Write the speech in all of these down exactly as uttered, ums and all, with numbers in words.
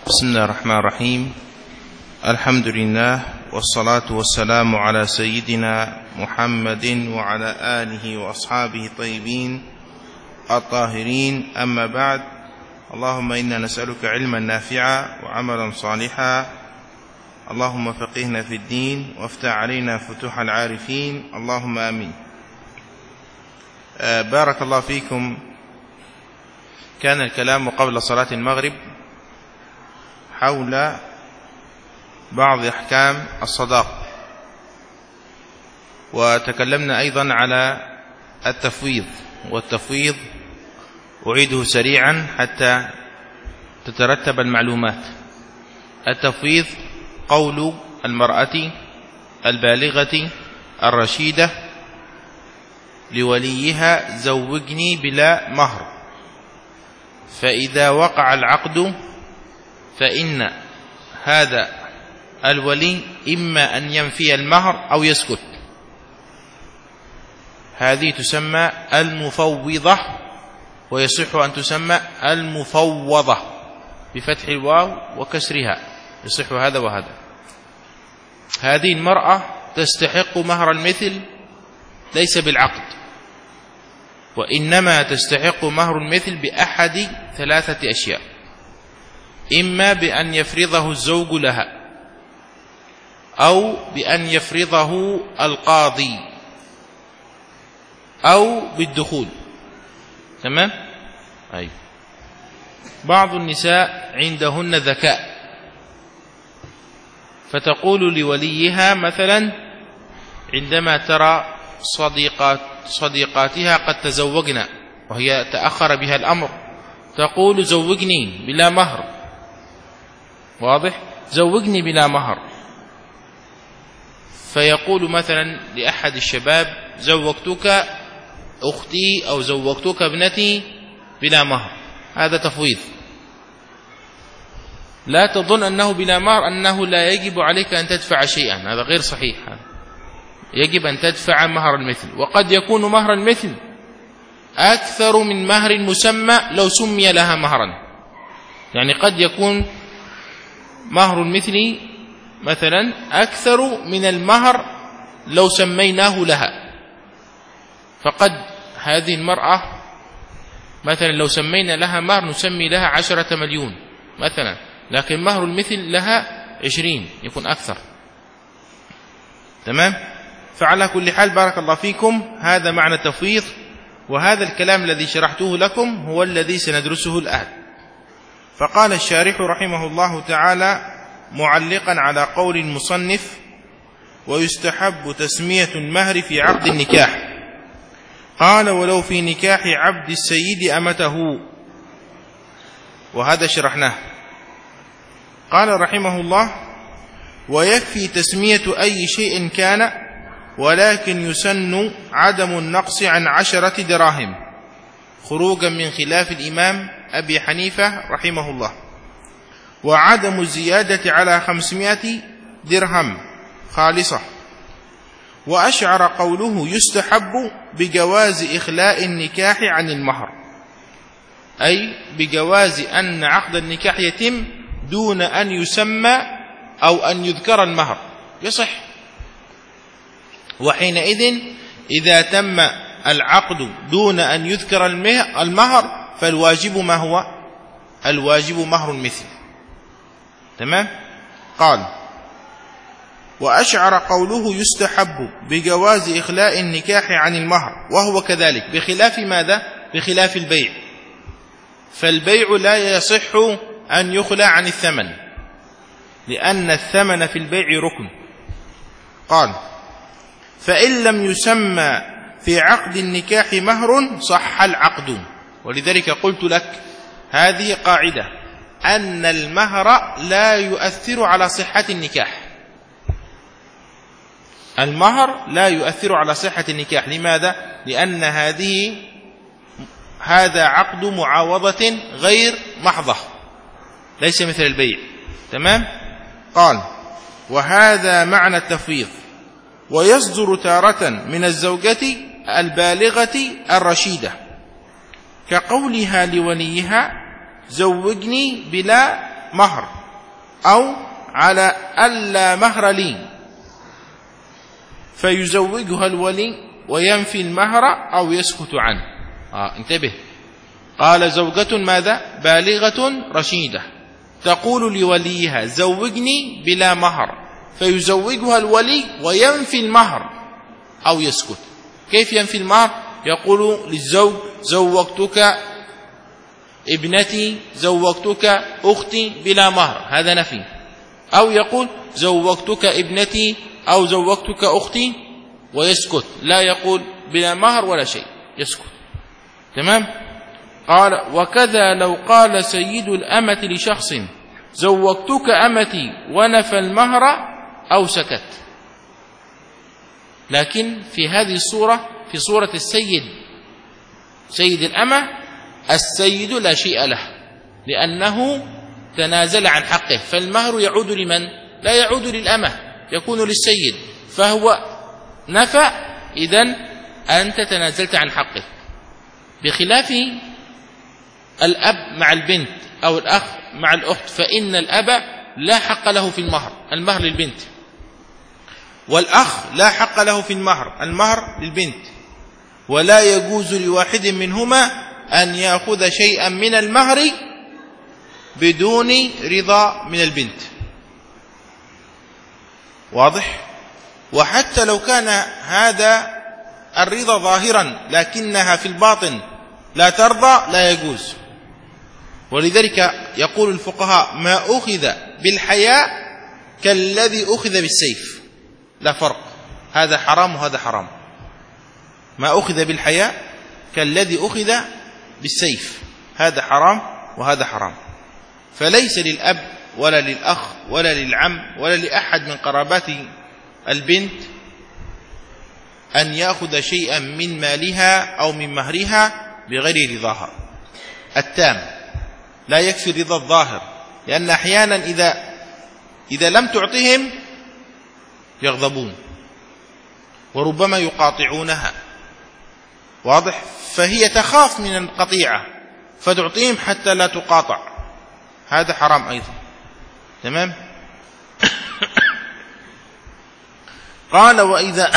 بسم الله الرحمن الرحيم. الحمد لله والصلاة والسلام على سيدنا محمد وعلى آله وأصحابه الطيبين الطاهرين، أما بعد. اللهم إنا نسألك علما نافعا وعملا صالحا، اللهم فقهنا في الدين وافتح علينا فتوح العارفين، اللهم آمين. آه بارك الله فيكم. كان الكلام قبل صلاة المغرب حول بعض أحكام الصداق، وتكلمنا أيضا على التفويض، والتفويض أعيده سريعا حتى تترتب المعلومات. التفويض قول المرأة البالغة الرشيدة لوليها زوجني بلا مهر، فإذا وقع العقد فإن هذا الولي إما أن ينفي المهر أو يسكت. هذه تسمى المفوضة، ويصح أن تسمى المفوضة بفتح الواو وكسرها، يصح هذا وهذا. هذه المرأة تستحق مهر المثل ليس بالعقد، وإنما تستحق مهر المثل بأحد ثلاثة أشياء: إما بأن يفرضه الزوج لها، أو بأن يفرضه القاضي، أو بالدخول. تمام؟ أي. بعض النساء عندهن ذكاء، فتقول لوليها مثلا عندما ترى صديقات صديقاتها قد تزوجنا وهي تأخر بها الأمر، تقول زوجني بلا مهر. واضح؟ زوجني بلا مهر. فيقول مثلا لأحد الشباب: زوجتك أختي أو زوجتك ابنتي بلا مهر. هذا تفويض. لا تظن أنه بلا مهر أنه لا يجب عليك أن تدفع شيئا، هذا غير صحيح. يجب أن تدفع مهر المثل، وقد يكون مهر المثل أكثر من مهر مسمى لو سمي لها مهرا. يعني قد يكون مهر المثل مثلا أكثر من المهر لو سميناه لها. فقد هذه المرأة مثلا لو سمينا لها مهر نسمي لها عشرة مليون مثلا، لكن مهر المثل لها عشرين، يكون أكثر. تمام؟ فعلى كل حال بارك الله فيكم، هذا معنى التفويض، وهذا الكلام الذي شرحته لكم هو الذي سندرسه الآن. فقال الشارح رحمه الله تعالى معلقا على قول المصنف: ويستحب تسمية المهر في عقد النكاح. قال: ولو في نكاح عبد السيد أمته. وهذا شرحناه. قال رحمه الله: ويكفي تسمية أي شيء كان، ولكن يسن عدم النقص عن عشرة دراهم، خروجا من خلاف الإمام أبي حنيفة رحمه الله، وعدم الزيادة على خمسمائة درهم خالصة. وأشعر قوله يستحب بجواز إخلاء النكاح عن المهر، أي بجواز أن عقد النكاح يتم دون أن يسمى أو أن يذكر المهر، يصح. وحينئذ إذا تم العقد دون أن يذكر المهر فالواجب ما هو؟ الواجب مهر المثل. تمام؟ قال: وأشعر قوله يستحب بجواز إخلاء النكاح عن المهر، وهو كذلك بخلاف ماذا؟ بخلاف البيع. فالبيع لا يصح أن يخلى عن الثمن، لأن الثمن في البيع ركن. قال: فإن لم يسمى في عقد النكاح مهر صح العقد. ولذلك قلت لك هذه قاعدة، أن المهر لا يؤثر على صحة النكاح. المهر لا يؤثر على صحة النكاح. لماذا؟ لأن هذه هذا عقد معاوضة غير محضة، ليس مثل البيع. تمام؟ قال: وهذا معنى التفويض. ويصدر تارة من الزوجة البالغة الرشيدة، كقولها لوليها: زوجني بلا مهر، أو على ألا مهر لي فيزوجها الولي وينفي المهر أو يسكت عنه. آه انتبه، قال زوجة ماذا؟ بالغة رشيدة تقول لوليها زوجني بلا مهر، فيزوجها الولي وينفي المهر أو يسكت. كيف ينفي المهر؟ يقول للزوج زوجتك ابنتي، زوجتك أختي بلا مهر، هذا نفي. أو يقول زوجتك ابنتي أو زوجتك أختي ويسكت، لا يقول بلا مهر ولا شيء، يسكت. تمام؟ قال وكذا لو قال سيد الأمة لشخص زوجتك أمتي ونفى المهر أو سكت. لكن في هذه الصورة، في صورة السيد سيد الأمة، السيد لا شيء له لأنه تنازل عن حقه، فالمهر يعود لمن؟ لا يعود للأمة، يكون للسيد، فهو نفى، إذن أنت تنازلت عن حقه. بخلاف الأب مع البنت أو الأخ مع الأخت، فإن الأب لا حق له في المهر، المهر للبنت، والأخ لا حق له في المهر، المهر للبنت، ولا يجوز لواحد منهما أن يأخذ شيئا من المهر بدون رضا من البنت. واضح؟ وحتى لو كان هذا الرضا ظاهرا لكنها في الباطن لا ترضى لا يجوز. ولذلك يقول الفقهاء ما أخذ بالحياء كالذي أخذ بالسيف، لا فرق، هذا حرام وهذا حرام. ما أخذ بالحياء كالذي أخذ بالسيف، هذا حرام وهذا حرام. فليس للأب ولا للأخ ولا للعم ولا لأحد من قرابات البنت أن يأخذ شيئا من مالها أو من مهرها بغير رضاها التام. لا يكفي الرضا الظاهر، لأن أحيانا إذا إذا لم تعطهم يغضبون وربما يقاطعونها. واضح؟ فهي تخاف من القطيعة فتعطيهم حتى لا تقاطع، هذا حرام أيضا. تمام؟ قال وإذا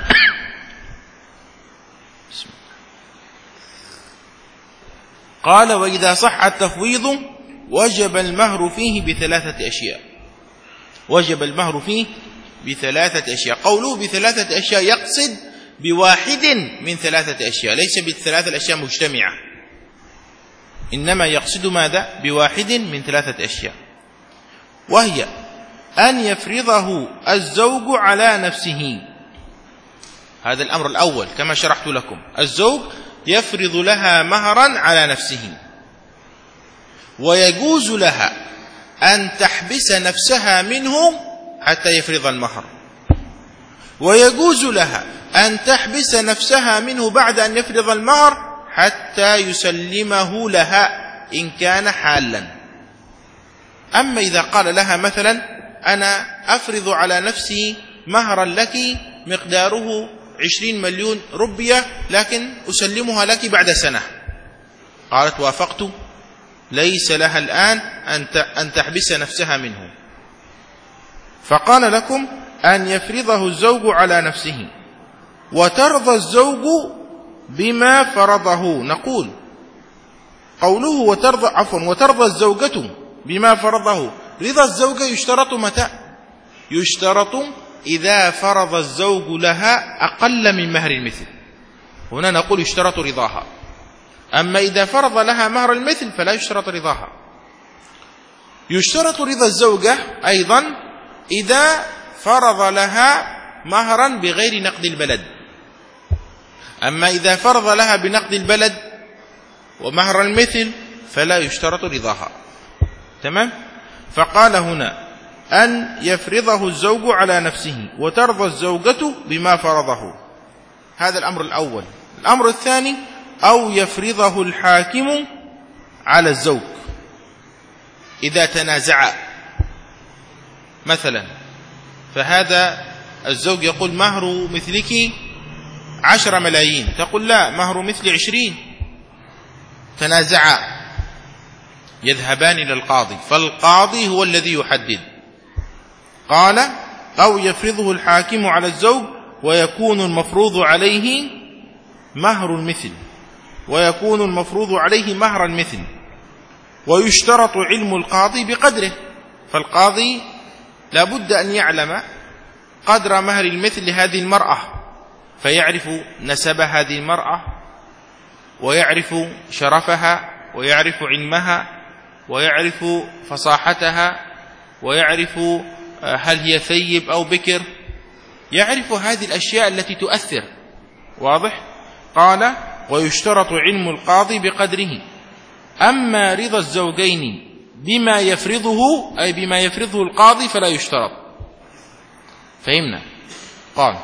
قال وإذا صح التفويض وجب المهر فيه بثلاثة أشياء. وجب المهر فيه بثلاثة أشياء. قوله بثلاثة أشياء يقصد بواحد من ثلاثة أشياء، ليس بالثلاثة الأشياء مجتمعة، إنما يقصد ماذا؟ بواحد من ثلاثة أشياء، وهي أن يفرضه الزوج على نفسه. هذا الأمر الأول كما شرحت لكم، الزوج يفرض لها مهرا على نفسه، ويجوز لها أن تحبس نفسها منه حتى يفرض المهر، ويجوز لها أن تحبس نفسها منه بعد أن يفرض المهر حتى يسلمه لها إن كان حالا. أما إذا قال لها مثلا أنا أفرض على نفسي مهرا لك مقداره عشرين مليون روبية لكن أسلمها لك بعد سنة، قالت وافقت، ليس لها الآن أن تحبس نفسها منه. فقال لكم أن يفرضه الزوج على نفسه وترضى الزوج بما فرضه. نقول قوله وترضى عفوا وترضى الزوجة بما فرضه، رضا الزوجة يشترط متى؟ يشترط إذا فرض الزوج لها أقل من مهر المثل، هنا نقول يشترط رضاها. أما إذا فرض لها مهر المثل فلا يشترط رضاها. يشترط رضا الزوجة أيضا إذا فرض لها مهرا بغير نقد البلد. أما إذا فرض لها بنقد البلد ومهر المثل فلا يشترط رضاها. تمام؟ فقال هنا أن يفرضه الزوج على نفسه وترضى الزوجة بما فرضه، هذا الأمر الأول. الأمر الثاني أو يفرضه الحاكم على الزوج إذا تنازع مثلا، فهذا الزوج يقول مهر مثلك عشر ملايين، تقول لا مهر مثل عشرين، تنازعا، يذهبان إلى القاضي، فالقاضي هو الذي يحدد. قال أو يفرضه الحاكم على الزوج ويكون المفروض عليه مهر المثل ويكون المفروض عليه مهر المثل ويشترط علم القاضي بقدره، فالقاضي لا بد أن يعلم قدر مهر المثل لهذه المرأة، فيعرف نسب هذه المرأة ويعرف شرفها ويعرف علمها ويعرف فصاحتها ويعرف هل هي ثيب أو بكر، يعرف هذه الأشياء التي تؤثر. واضح؟ قال ويشترط علم القاضي بقدره. أما رضا الزوجين بما يفرضه أي بما يفرضه القاضي فلا يشترط. فهمنا؟ قال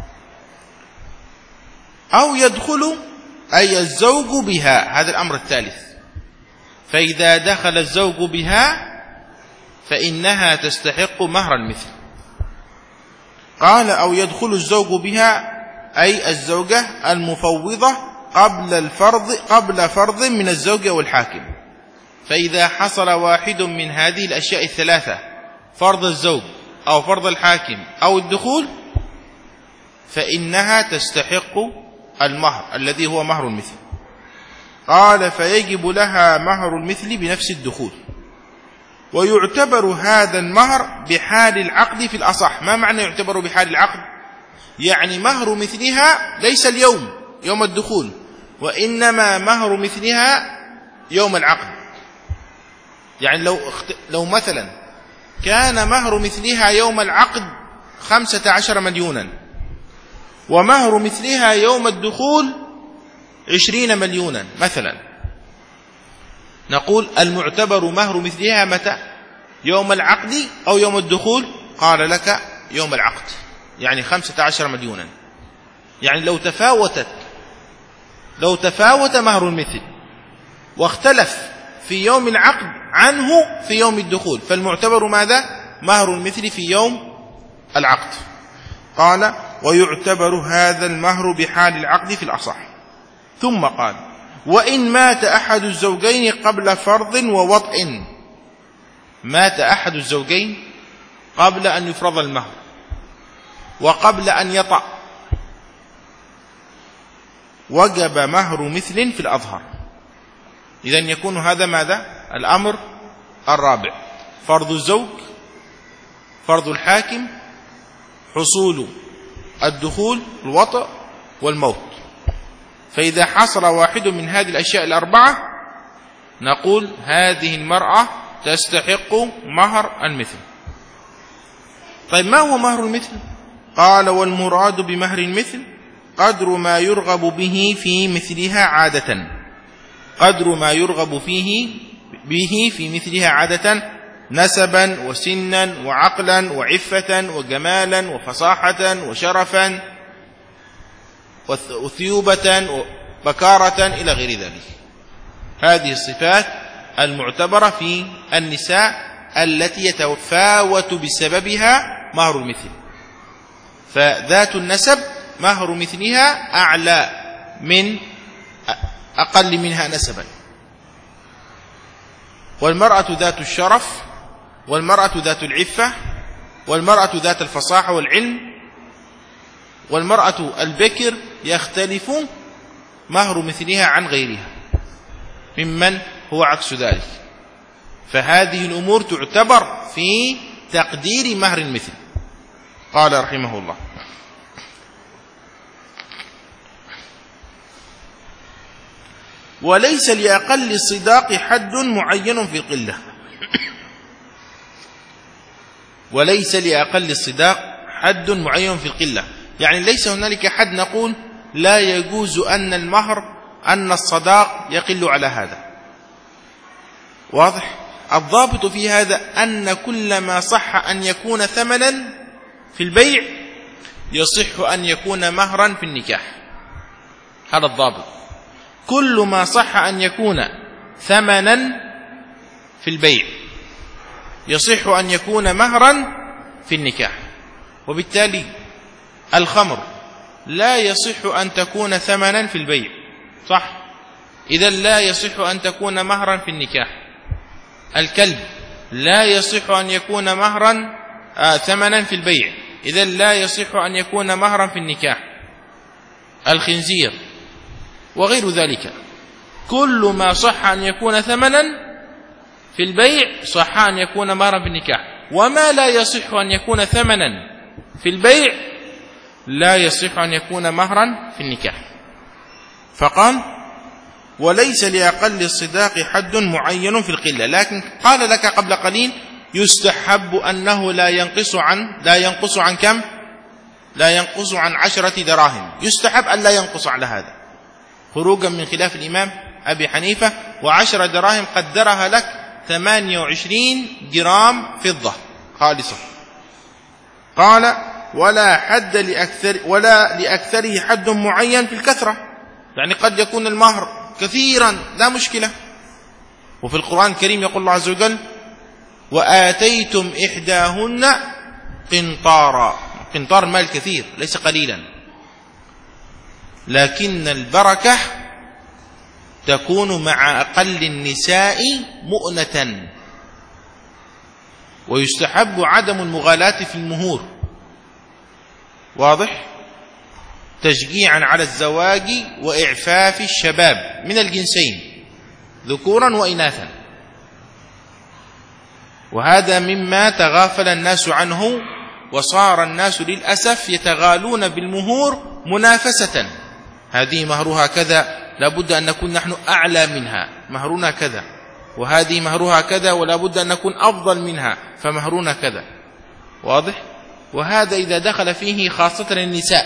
أو يدخل أي الزوج بها، هذا الأمر الثالث، فإذا دخل الزوج بها فإنها تستحق مهر المثل. قال أو يدخل الزوج بها أي الزوجة المفوضة قبل الفرض قبل فرض من الزوج والحاكم، فإذا حصل واحد من هذه الأشياء الثلاثة، فرض الزوج أو فرض الحاكم أو الدخول، فإنها تستحق المهر الذي هو مهر المثل. قال فيجب لها مهر المثل بنفس الدخول، ويعتبر هذا المهر بحال العقد في الأصح. ما معنى يعتبر بحال العقد؟ يعني مهر مثلها ليس اليوم يوم الدخول، وإنما مهر مثلها يوم العقد. يعني لو لو مثلا كان مهر مثلها يوم العقد خمسة عشر مليونا ومهر مثلها يوم الدخول عشرين مليونا مثلا، نقول المعتبر مهر مثلها متى؟ يوم العقد أو يوم الدخول؟ قال لك يوم العقد، يعني خمسة عشر مليونا. يعني لو تفاوتت لو تفاوت مهر المثل واختلف في يوم العقد عنه في يوم الدخول، فالمعتبر ماذا؟ مهر المثل في يوم العقد. قال ويعتبر هذا المهر بحال العقد في الأصح. ثم قال وإن مات أحد الزوجين قبل فرض ووطء، مات أحد الزوجين قبل أن يفرض المهر وقبل أن يطأ، وجب مهر مثل في الأظهر. إذن يكون هذا ماذا؟ الأمر الرابع، فرض الزوج، فرض الحاكم، حصول الدخول، الوطأ، والموت. فإذا حصل واحد من هذه الأشياء الأربعة نقول هذه المرأة تستحق مهر المثل. طيب ما هو مهر المثل؟ قال والمراد بمهر المثل قدر ما يرغب به في مثلها عادة، قدر ما يرغب فيه به في مثلها عادة، نسبا وسنا وعقلا وعفة وجمالا وفصاحة وشرفا وثيوبة وبكارة إلى غير ذلك. هذه الصفات المعتبرة في النساء التي يتفاوت بسببها مهر المثل. فذات النسب مهر مثلها أعلى من أقل منها نسبا، والمرأة ذات الشرف، والمرأة ذات العفة، والمرأة ذات الفصاحة والعلم، والمرأة البكر يختلف مهر مثلها عن غيرها ممن هو عكس ذلك. فهذه الأمور تعتبر في تقدير مهر المثل. قال رحمه الله وليس لأقل الصداق حد معين في القلة. وليس لأقل الصداق حد معين في القلة، يعني ليس هنالك حد نقول لا يجوز أن المهر أن الصداق يقل على هذا. واضح؟ الضابط في هذا أن كل ما صح أن يكون ثمنا في البيع يصح أن يكون مهرا في النكاح. هذا الضابط، كل ما صح أن يكون ثمنا في البيع يصح أن يكون مهرا في النكاح. وبالتالي الخمر لا يصح أن تكون ثمنا في البيع، صح؟ إذن لا يصح أن تكون مهرا في النكاح. الكلب لا يصح أن يكون مهرا آه ثمنا في البيع، إذن لا يصح أن يكون مهرا في النكاح. الخنزير وغير ذلك، كل ما صح أن يكون ثمنا في البيع صح أن يكون مهرا في النكاح، وما لا يصح أن يكون ثمنا في البيع لا يصح أن يكون مهرا في النكاح. فقال وليس لأقل الصداق حد معين في القلة، لكن قال لك قبل قليل يستحب أنه لا ينقص عن لا ينقص عن كم؟ لا ينقص عن عشرة دراهم، يستحب أن لا ينقص على هذا، خروجا من خلاف الإمام أبي حنيفة. وعشر دراهم قدرها لك ثمانية وعشرين جرام فضة خالصة. قال ولا حد لأكثر ولا لأكثره حد معين في الكثرة، يعني قد يكون المهر كثيرا لا مشكلة. وفي القرآن الكريم يقول الله عز وجل وآتيتم إحداهن قنطارا، قنطار مال كثير ليس قليلا، لكن البركة تكون مع أقل النساء مؤنة. ويستحب عدم المغالاة في المهور، واضح، تشجيعا على الزواج وإعفاف الشباب من الجنسين ذكورا وإناثا. وهذا مما تغافل الناس عنه، وصار الناس للأسف يتغالون بالمهور منافسة، هذه مهرها كذا لابد أن نكون نحن أعلى منها مهرنا كذا، وهذه مهرها كذا ولا بد أن نكون أفضل منها فمهرنا كذا، واضح. وهذا إذا دخل فيه خاصة النساء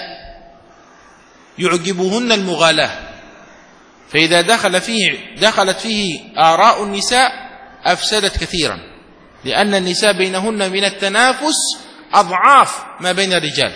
يعجبهن المغالاة، فإذا دخل فيه دخلت فيه آراء النساء أفسدت كثيرا، لأن النساء بينهن من التنافس أضعاف ما بين الرجال.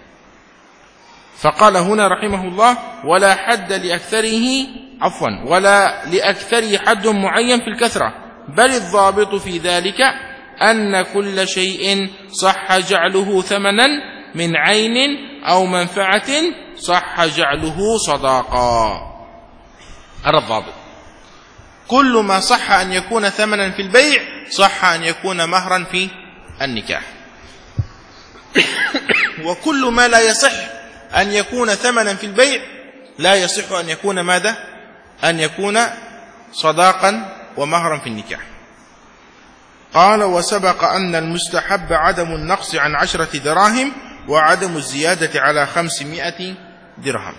فقال هنا رحمه الله ولا حد لأكثره عفوا ولا لأكثره حد معين في الكثرة، بل الضابط في ذلك أن كل شيء صح جعله ثمنا من عين أو منفعة صح جعله صداقا. هذا الضابط، كل ما صح أن يكون ثمنا في البيع صح أن يكون مهرا في النكاح، وكل ما لا يصح أن يكون ثمنا في البيع لا يصح أن يكون ماذا؟ أن يكون صداقا ومهرا في النكاح. قال وسبق أن المستحب عدم النقص عن عشرة دراهم وعدم الزيادة على خمسمائة درهم.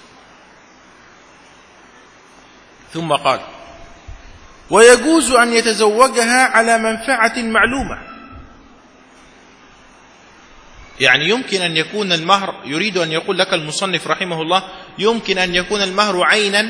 ثم قال ويجوز أن يتزوجها على منفعة معلومة، يعني يمكن أن يكون المهر، يريد أن يقول لك المصنف رحمه الله يمكن أن يكون المهر عينا،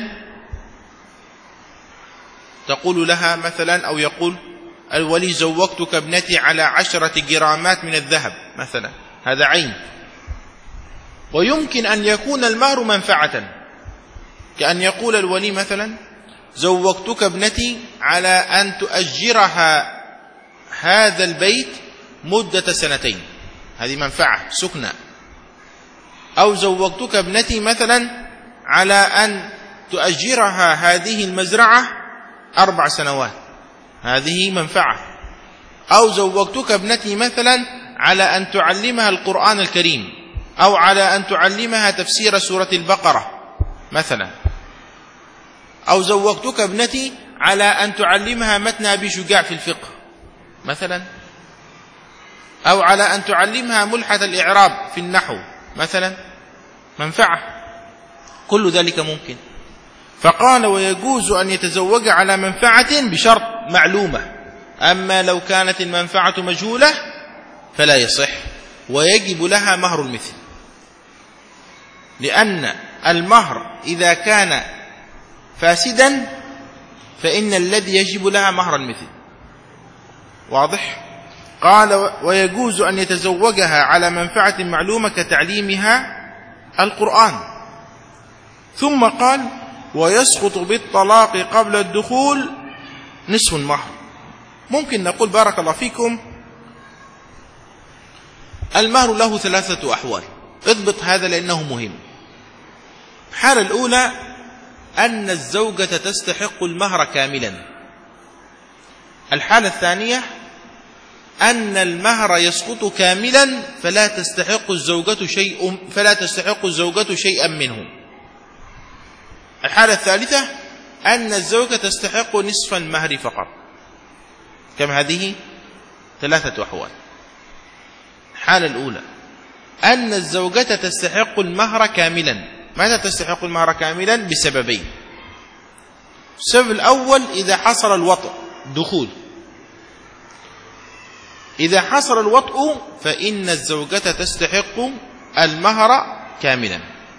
تقول لها مثلا أو يقول الولي زوجتك ابنتي على عشرة جرامات من الذهب مثلا، هذا عين. ويمكن أن يكون المهر منفعة، كأن يقول الولي مثلا زوجتك ابنتي على أن تؤجرها هذا البيت مدة سنتين، هذه منفعة سكنة. أو زوجتك ابنتي مثلا على أن تؤجرها هذه المزرعة أربع سنوات، هذه منفعة. أو زوجتك ابنتي مثلا على أن تعلمها القرآن الكريم، أو على أن تعلمها تفسير سورة البقرة مثلا. أو زوجتك ابنتي على أن تعلمها متن أبي شجاع في الفقه مثلا، أو على أن تعلمها ملحة الإعراب في النحو مثلا، منفعة، كل ذلك ممكن. فقال ويجوز أن يتزوج على منفعة بشرط معلومة، أما لو كانت المنفعة مجهولة فلا يصح، ويجب لها مهر المثل، لأن المهر إذا كان فاسدا فإن الذي يجب لها مهر المثل، واضح. قال ويجوز أن يتزوجها على منفعة معلومة كتعليمها القرآن. ثم قال ويسقط بالطلاق قبل الدخول نصف المهر. ممكن نقول بارك الله فيكم المهر له ثلاثة أحوال، اضبط هذا لأنه مهم. الحالة الأولى أن الزوجة تستحق المهر كاملا، الحالة الثانية أن المهر يسقط كاملا فلا تستحق الزوجة شيء فلا تستحق الزوجة شيئا منه. الحالة الثالثة أن الزوجة تستحق نصف المهر فقط. كم هذه؟ ثلاثة أحوال. الحالة الأولى أن الزوجة تستحق المهر كاملا. ماذا تستحق المهر كاملا؟ بسببين. السبب الأول إذا حصل الوطء دخول. إذا حصل الوطء فإن الزوجة تستحق المهر كاملا.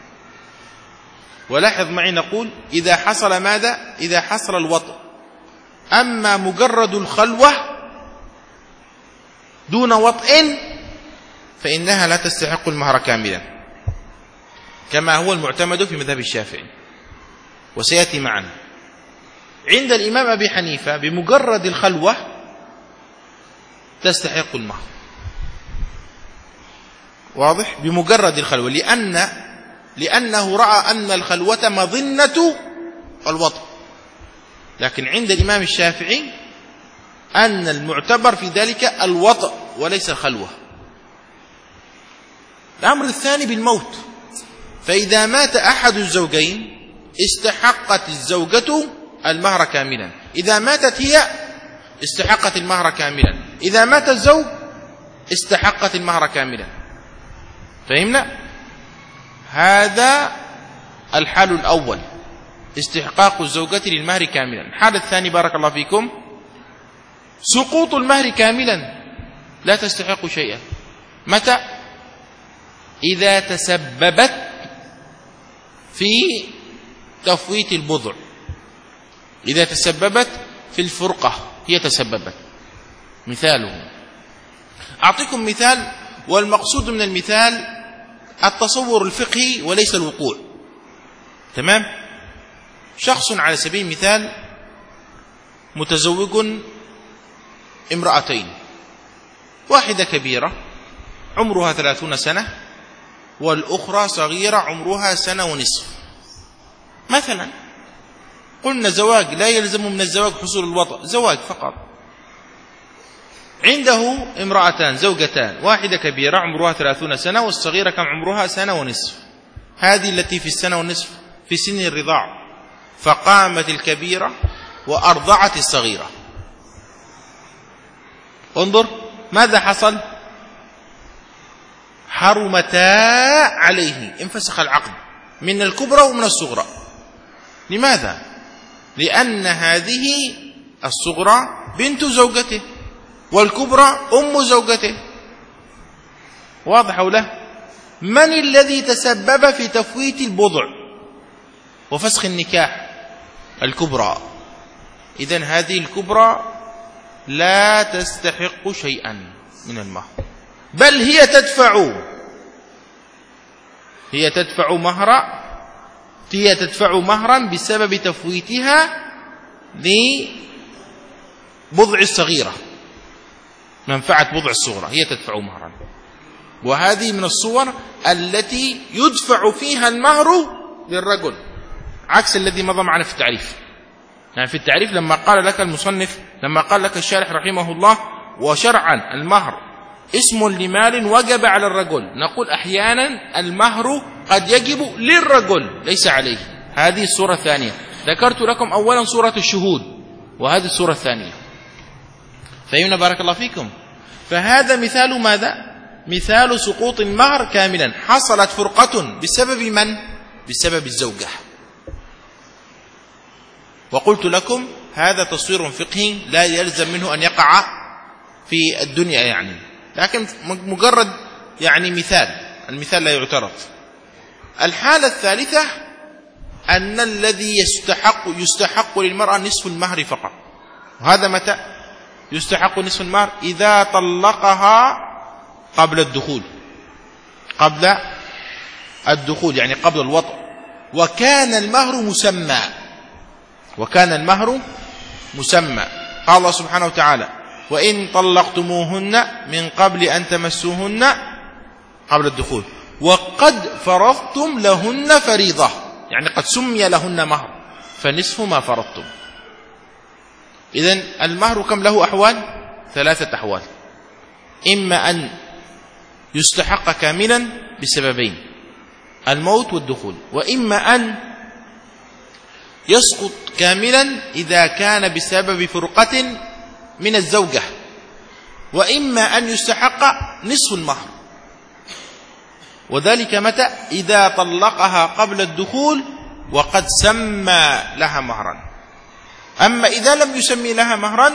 ولاحظ معي نقول إذا حصل ماذا؟ إذا حصل الوطء. أما مجرد الخلوة دون وطء فإنها لا تستحق المهر كاملا كما هو المعتمد في مذهب الشافعي وسيأتي معنا. عند الإمام أبي حنيفة بمجرد الخلوة تستحق المهر. واضح؟ بمجرد الخلوة، لأن لأنه رأى أن الخلوة مظنة الوطء. لكن عند الإمام الشافعي أن المعتبر في ذلك الوطء وليس الخلوة. الأمر الثاني بالموت. فإذا مات أحد الزوجين استحقت الزوجة المهر كاملا. إذا ماتت هي استحقت المهر كاملا. إذا مات الزوج استحقت المهر كاملا. فهمنا؟ هذا الحال الأول، استحقاق الزوجة للمهر كاملا. الحال الثاني بارك الله فيكم سقوط المهر كاملا، لا تستحق شيئا. متى؟ إذا تسببت في تفويت البضع، إذا تسببت في الفرقة هي تسببت. مثاله، أعطيكم مثال، والمقصود من المثال التصور الفقهي وليس الوقوع. تمام؟ شخص على سبيل المثال متزوج امرأتين، واحدة كبيرة عمرها ثلاثون سنة والأخرى صغيرة عمرها سنة ونصف مثلا. قلنا زواج لا يلزم من الزواج حصول الوطء، زواج فقط. عنده امرأتان زوجتان، واحدة كبيرة عمرها ثلاثون سنة والصغيرة كم عمرها؟ سنة ونصف. هذه التي في السنة والنصف في سن الرضاع، فقامت الكبيرة وأرضعت الصغيرة. انظر ماذا حصل؟ حرمتا عليه، انفسخ العقد من الكبرى ومن الصغرى. لماذا؟ لأن هذه الصغرى بنت زوجته والكبرى أم زوجته. واضح أو لا؟ من الذي تسبب في تفويت البضع وفسخ النكاح؟ الكبرى. إذن هذه الكبرى لا تستحق شيئا من المهر، بل هي تدفع هي تدفع مهرا هي تدفع مهرا بسبب تفويتها لبضع الصغيرة، منفعة بضع الصغرى هي تدفع مهرا. وهذه من الصور التي يدفع فيها المهر للرجل، عكس الذي مضى معنا في التعريف. يعني في التعريف لما قال لك المصنف، لما قال لك الشارح رحمه الله وشرعا المهر اسم لمال وجب على الرجل، نقول أحيانا المهر قد يجب للرجل ليس عليه. هذه الصورة الثانية. ذكرت لكم أولا صورة الشهود، وهذه الصورة الثانية. فهمنا بارك الله فيكم؟ فهذا مثال ماذا؟ مثال سقوط المهر كاملا. حصلت فرقة بسبب من؟ بسبب الزوجة. وقلت لكم هذا تصوير فقهي لا يلزم منه أن يقع في الدنيا يعني، لكن مجرد يعني مثال، المثال لا يعترض. الحالة الثالثة أن الذي يستحق يستحق للمرأة نصف المهر فقط. وهذا متى يستحق نصف المهر؟ إذا طلقها قبل الدخول، قبل الدخول يعني قبل الوطء، وكان المهر مسمى وكان المهر مسمى. قال الله سبحانه وتعالى: وإن طلقتموهن من قبل أن تمسوهن قبل الدخول وقد فرضتم لهن فريضة، يعني قد سمي لهن مهر فنصف ما فرضتم. إذن المهر كم له أحوال؟ ثلاثة أحوال. إما أن يستحق كاملا بسببين، الموت والدخول، وإما أن يسقط كاملا إذا كان بسبب فرقة من الزوجة، وإما أن يستحق نصف المهر، وذلك متى؟ إذا طلقها قبل الدخول وقد سمى لها مهرا. أما إذا لم يسمي لها مهرا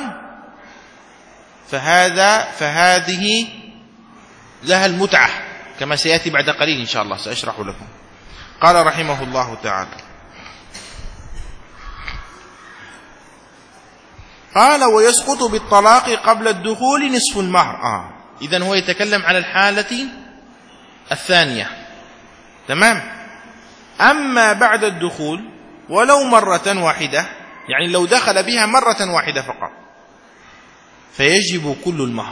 فهذا فهذه لها المتعة كما سيأتي بعد قليل إن شاء الله سأشرح لكم. قال رحمه الله تعالى: قال: ويسقط بالطلاق قبل الدخول نصف المهر. آه. إذن هو يتكلم على الحالة الثانية، تمام. أما بعد الدخول ولو مرة واحدة، يعني لو دخل بها مرة واحدة فقط، فيجب كل المهر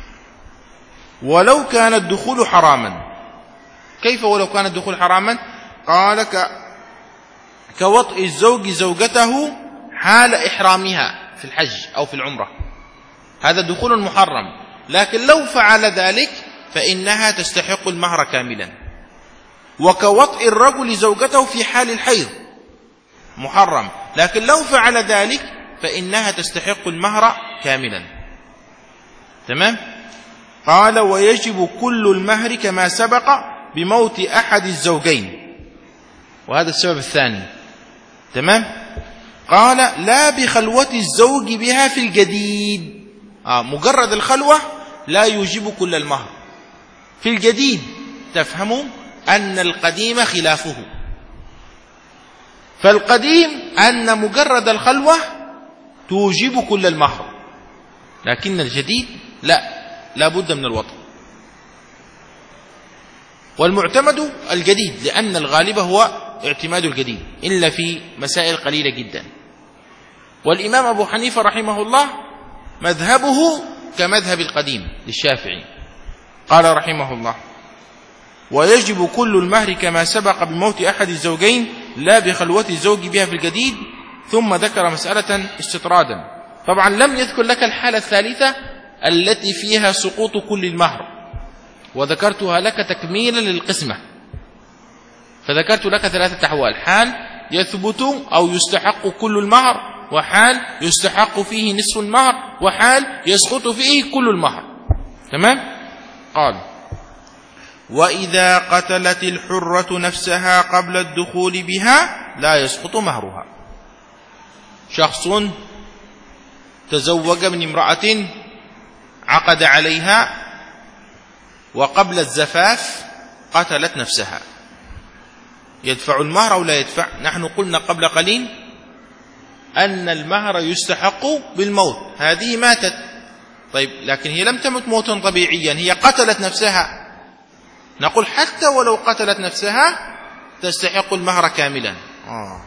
ولو كان الدخول حراما. كيف ولو كان الدخول حراما؟ قال: ك... كوطئ الزوج زوجته حال إحرامها في الحج أو في العمرة، هذا دخول محرم، لكن لو فعل ذلك فإنها تستحق المهر كاملا. وكوطئ الرجل زوجته في حال الحيض، محرم، لكن لو فعل ذلك فإنها تستحق المهر كاملا، تمام. قال: ويجب كل المهر كما سبق بموت أحد الزوجين، وهذا السبب الثاني، تمام. قال: لا بخلوة الزوج بها في الجديد. آه مجرد الخلوة لا يوجب كل المهر. في الجديد تفهموا أن القديم خلافه، فالقديم أن مجرد الخلوة توجب كل المهر، لكن الجديد لا، لا بد من الوطء. والمعتمد الجديد، لأن الغالب هو اعتماد الجديد إلا في مسائل قليلة جدا. والإمام أبو حنيفة رحمه الله مذهبه كمذهب القديم للشافعي. قال رحمه الله: ويجب كل المهر كما سبق بموت أحد الزوجين لا بخلوة الزوج بها في الجديد. ثم ذكر مسألة استطرادا، طبعا لم يذكر لك الحالة الثالثة التي فيها سقوط كل المهر، وذكرتها لك تكميلا للقسمة، فذكرت لك ثلاثة أحوال: حال يثبت أو يستحق كل المهر، وحال يستحق فيه نصف المهر، وحال يسقط فيه كل المهر، تمام. قال: وإذا قتلت الحرة نفسها قبل الدخول بها لا يسقط مهرها. شخص تزوج من امرأة عقد عليها وقبل الزفاف قتلت نفسها، يدفع المهر أو لا يدفع؟ نحن قلنا قبل قليل أن المهر يستحق بالموت، هذه ماتت، طيب لكن هي لم تمت موتا طبيعيا، هي قتلت نفسها، نقول حتى ولو قتلت نفسها تستحق المهر كاملا. آه.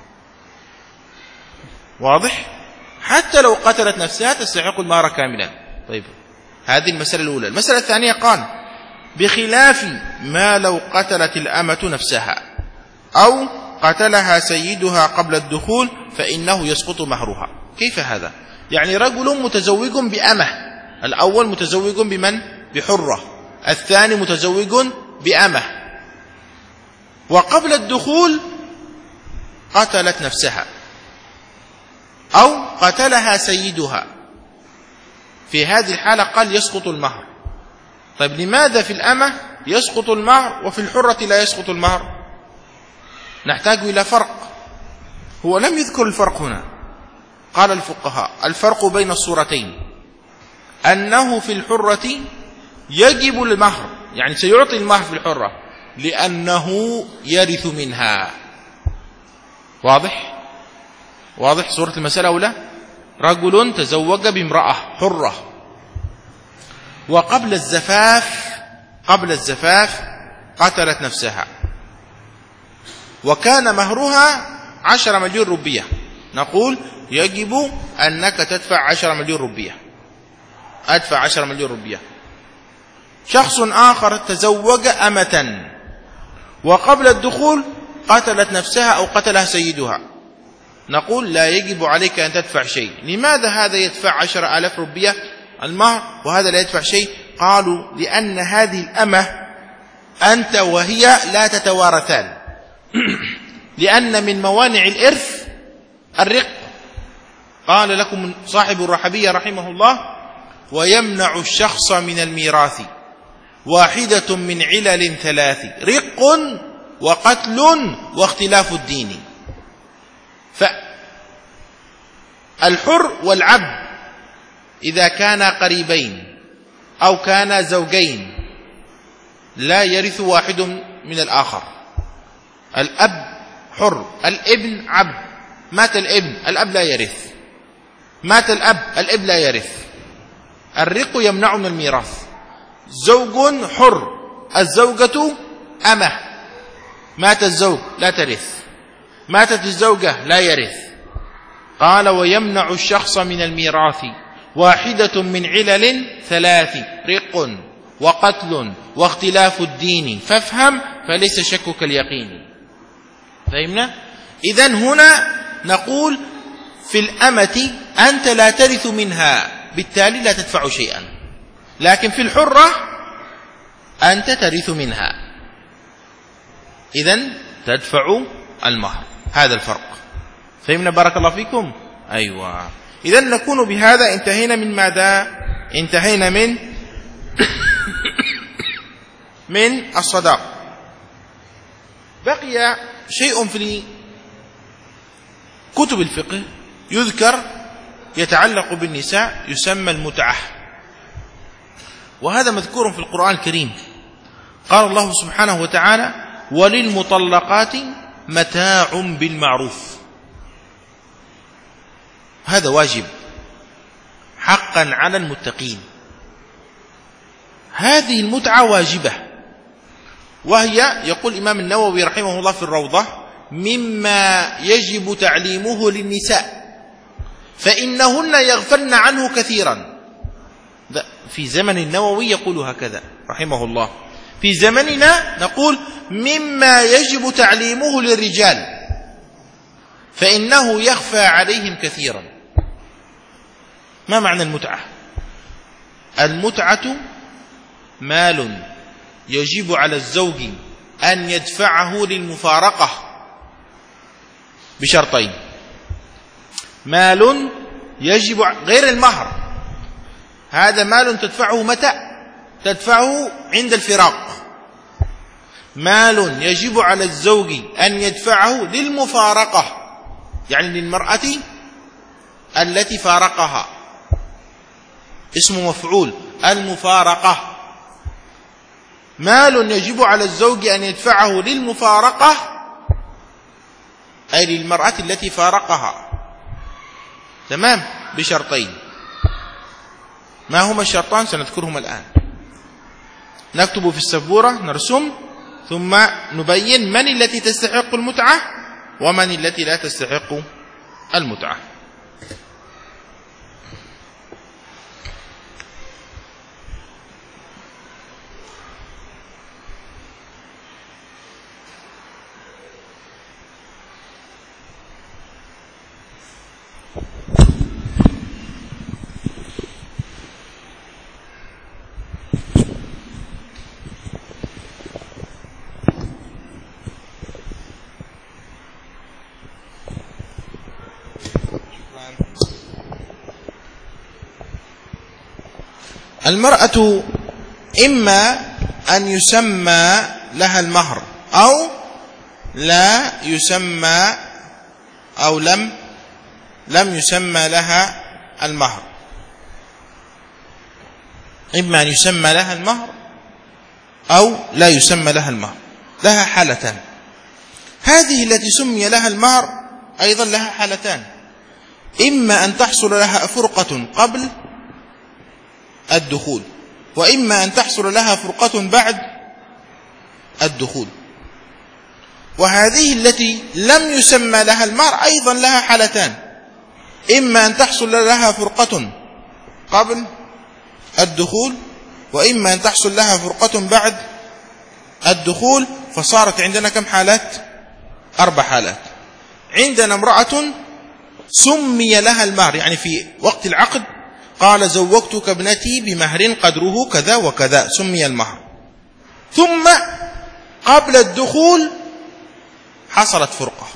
واضح؟ حتى لو قتلت نفسها تستحق المهر كاملا. طيب هذه المسألة الأولى. المسألة الثانية قال: بخلاف ما لو قتلت الأمة نفسها أو قتلها سيدها قبل الدخول فإنه يسقط مهرها. كيف هذا؟ يعني رجل متزوج بأمة، الأول متزوج بمن؟ بحرة، الثاني متزوج بأمة، وقبل الدخول قتلت نفسها أو قتلها سيدها، في هذه الحالة قال يسقط المهر. طيب لماذا في الأمة يسقط المهر وفي الحرة لا يسقط المهر؟ نحتاج إلى فرق، هو لم يذكر الفرق هنا. قال الفقهاء: الفرق بين الصورتين أنه في الحرة يجب المهر، يعني سيعطي المهر في الحرة لأنه يرث منها. واضح؟ واضح صورة المسألة أولا؟ رجل تزوج بامرأة حرة وقبل الزفاف قبل الزفاف قتلت نفسها، وكان مهرها عشر مليون روبية، نقول يجب أنك تدفع عشر مليون روبية، أدفع عشر مليون روبية. شخص آخر تزوج أمة وقبل الدخول قتلت نفسها أو قتلها سيدها، نقول لا يجب عليك أن تدفع شيء. لماذا هذا يدفع عشر آلاف روبية المهر وهذا لا يدفع شيء؟ قالوا لأن هذه الأمة أنت وهي لا تتوارثان لأن من موانع الإرث الرق. قال لكم صاحب الرحبية رحمه الله: ويمنع الشخص من الميراث واحدة من علل ثلاث: رق وقتل واختلاف الدين. فالحر والعبد إذا كانا قريبين أو كانا زوجين لا يرث واحد من الآخر. الأب حر، الابن عبد، مات الابن الأب لا يرث، مات الأب الابن لا يرث. الرق يمنع من الميراث. زوج حر، الزوجة أمة، مات الزوج لا ترث، ماتت الزوجة لا يرث. قال: ويمنع الشخص من الميراث واحدة من علل ثلاث: رق وقتل واختلاف الدين. فافهم فليس شكك اليقين. فهمنا؟ إذن هنا نقول في الأمة أنت لا ترث منها، بالتالي لا تدفع شيئا. لكن في الحرة أنت ترث منها، إذن تدفع المهر. هذا الفرق. فهمنا؟ بارك الله فيكم. أيوة. إذن نكون بهذا انتهينا من ماذا؟ انتهينا من من الصداق. بقي شيء في كتب الفقه يذكر يتعلق بالنساء يسمى المتعة، وهذا مذكور في القرآن الكريم. قال الله سبحانه وتعالى: وللمطلقات متاع بالمعروف. هذا واجب حقا على المتقين. هذه المتعة واجبة، وهي يقول الإمام النووي رحمه الله في الروضة: مما يجب تعليمه للنساء فإنهن يغفلن عنه كثيرا. في زمن النووي يقول هكذا رحمه الله. في زمننا نقول مما يجب تعليمه للرجال فإنه يخفى عليهم كثيرا. ما معنى المتعة؟ المتعة مال يجب على الزوج أن يدفعه للمفارقة بشرطين. مال يجب غير المهر، هذا مال تدفعه متى؟ تدفعه عند الفراق. مال يجب على الزوج أن يدفعه للمفارقة، يعني للمرأة التي فارقها، اسم مفعول المفارقة. مال يجب على الزوج أن يدفعه للمفارقة أي للمرأة التي فارقها، تمام، بشرطين. ما هما الشرطان؟ سنذكرهما الآن. نكتب في السبورة، نرسم، ثم نبين من التي تستحق المتعة ومن التي لا تستحق المتعة. المرأة إما أن يسمى لها المهر أو لا يسمى أو لم لم يسمى لها المهر. إما أن يسمى لها المهر أو لا يسمى لها المهر. لها حالتان. هذه التي سمي لها المهر أيضا لها حالتان: إما أن تحصل لها فرقة قبل الدخول، وإما أن تحصل لها فرقة بعد الدخول. وهذه التي لم يسمى لها المهر أيضا لها حالتان: إما أن تحصل لها فرقة قبل الدخول، وإما أن تحصل لها فرقة بعد الدخول. فصارت عندنا كم حالات؟ أربع حالات. عندنا امرأة سمي لها المهر، يعني في وقت العقد قال زوجتك ابنتي بمهر قدره كذا وكذا، سمي المهر. ثم قبل الدخول حصلت فرقة،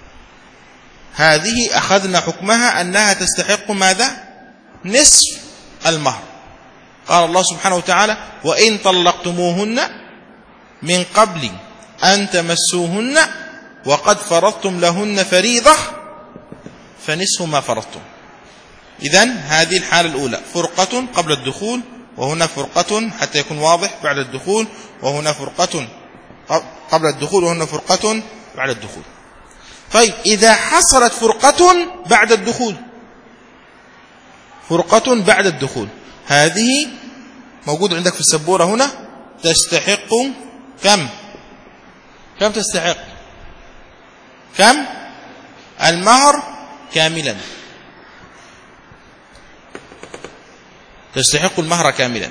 هذه أخذنا حكمها أنها تستحق ماذا؟ نصف المهر. قال الله سبحانه وتعالى: وإن طلقتموهن من قبل أن تمسوهن وقد فرضتم لهن فريضة فنصف ما فرضتم. إذن هذه الحالة الأولى فرقة قبل الدخول، وهنا فرقة حتى يكون واضح بعد الدخول، وهنا فرقة قبل الدخول، وهنا فرقة بعد الدخول. طيب إذا حصلت فرقة بعد الدخول، فرقة بعد الدخول، هذه موجود عندك في السبورة هنا، تستحق كم؟ كم تستحق؟ كم؟ المهر كاملا، تستحق المهر كاملا.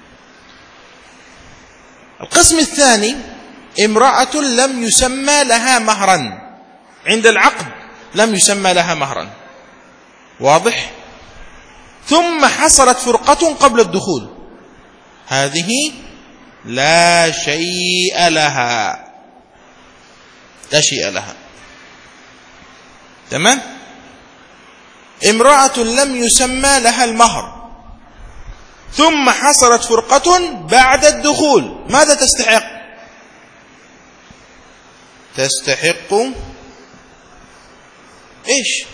القسم الثاني امرأة لم يسمى لها مهرا، عند العقد لم يسمى لها مهرا، واضح؟ ثم حصلت فرقة قبل الدخول، هذه لا شيء لها، لا شيء لها. تمام؟ امرأة لم يسمى لها المهر ثم حصلت فرقة بعد الدخول، ماذا تستحق؟ تستحق ايش؟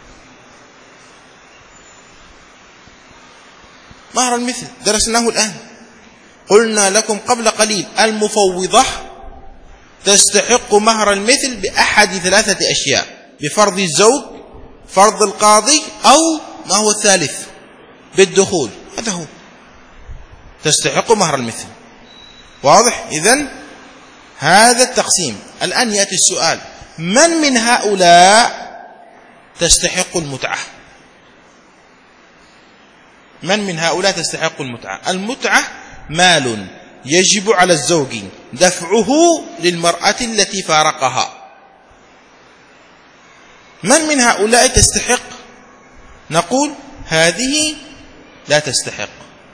مهر المثل، درسناه الآن. قلنا لكم قبل قليل المفوضة تستحق مهر المثل بأحد ثلاثة أشياء: بفرض الزوج، فرض القاضي، أو ما هو الثالث؟ بالدخول. هذا هو تستحق مهر المثل، واضح؟ إذن هذا التقسيم. الآن يأتي السؤال: من من هؤلاء تستحق المتعة؟ من من هؤلاء تستحق المتعة؟ المتعة مال يجب على الزوج دفعه للمرأة التي فارقها. من من هؤلاء تستحق؟ نقول هذه لا تستحق.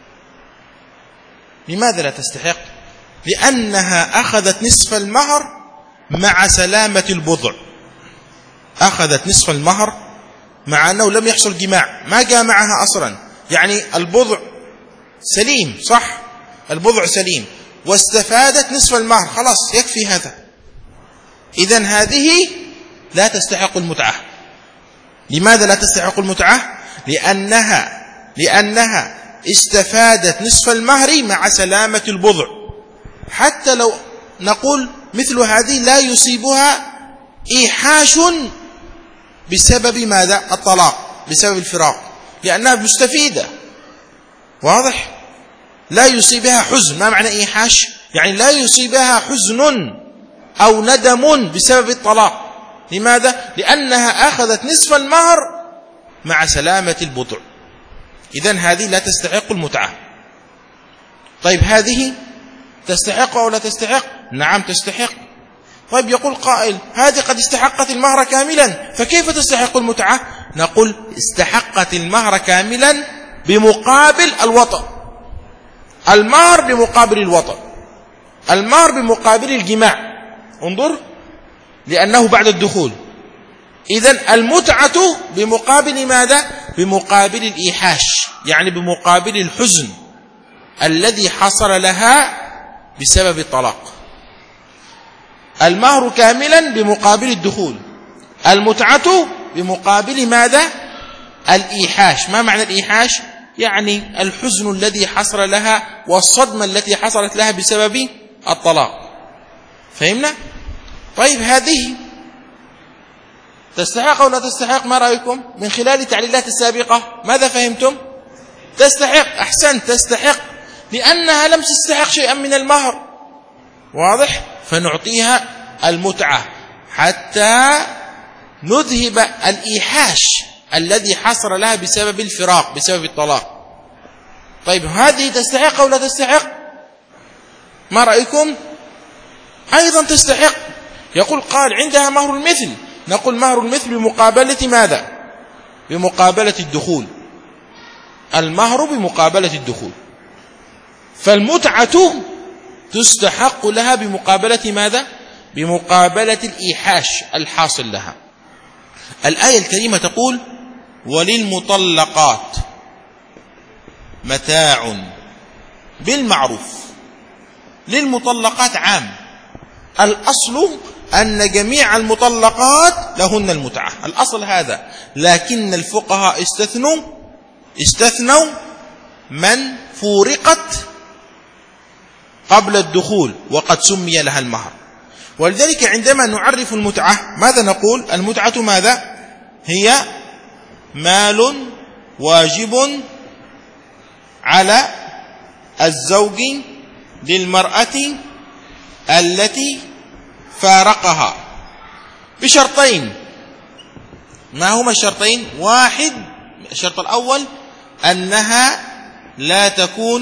لماذا لا تستحق؟ لأنها أخذت نصف المهر مع سلامة البضع، أخذت نصف المهر مع أنه لم يحصل جماع، ما جامعها أصلا، يعني البضع سليم، صح؟ البضع سليم، واستفادت نصف المهر، خلاص يكفي هذا. إذن هذه لا تستحق المتعة. لماذا لا تستحق المتعة؟ لأنها لأنها استفادت نصف المهر مع سلامة البضع. حتى لو نقول مثل هذه لا يصيبها إيحاش بسبب ماذا؟ الطلاق، بسبب الفراق، لأنها مستفيدة، واضح؟ لا يصيبها حزن. ما معنى إيحاش؟ يعني لا يصيبها حزن أو ندم بسبب الطلاق. لماذا؟ لأنها أخذت نصف المهر مع سلامة البضع. إذن هذه لا تستحق المتعة. طيب هذه تستحق أو لا تستحق؟ نعم تستحق. طيب يقول قائل: هذه قد استحقت المهر كاملا، فكيف تستحق المتعة؟ نقول استحقت المهر كاملا بمقابل الوطأ. المهر بمقابل الوطأ، المهر بمقابل الجماع، انظر، لأنه بعد الدخول. إذن المتعة بمقابل ماذا؟ بمقابل الإيحاش، يعني بمقابل الحزن الذي حصل لها بسبب الطلاق. المهر كاملا بمقابل الدخول، المتعة بمقابل ماذا؟ الإيحاش. ما معنى الإيحاش؟ يعني الحزن الذي حصل لها والصدمة التي حصلت لها بسبب الطلاق. فهمنا؟ طيب هذه تستحق أو لا تستحق؟ ما رأيكم من خلال التعليلات السابقة؟ ماذا فهمتم؟ تستحق. أحسن، تستحق، لأنها لم تستحق شيئا من المهر، واضح؟ فنعطيها المتعة حتى نذهب الإيحاش الذي حصل لها بسبب الفراق، بسبب الطلاق. طيب هذه تستحق أو لا تستحق؟ ما رأيكم؟ أيضا تستحق. يقول قال عندها مهر المثل، نقول مهر المثل بمقابلة ماذا؟ بمقابلة الدخول، المهر بمقابلة الدخول، فالمتعة تستحق لها بمقابلة ماذا؟ بمقابلة الإيحاش الحاصل لها. الآية الكريمة تقول وللمطلقات متاع بالمعروف. للمطلقات عام، الأصل أن جميع المطلقات لهن المتعة، الأصل هذا، لكن الفقهاء استثنوا استثنوا من فورقت قبل الدخول وقد سمي لها المهر. ولذلك عندما نعرف المتعة ماذا نقول؟ المتعة ماذا؟ هي مال واجب على الزوج للمرأة التي فارقها بشرطين. ما هما الشرطين؟ واحد، الشرط الأول أنها لا تكون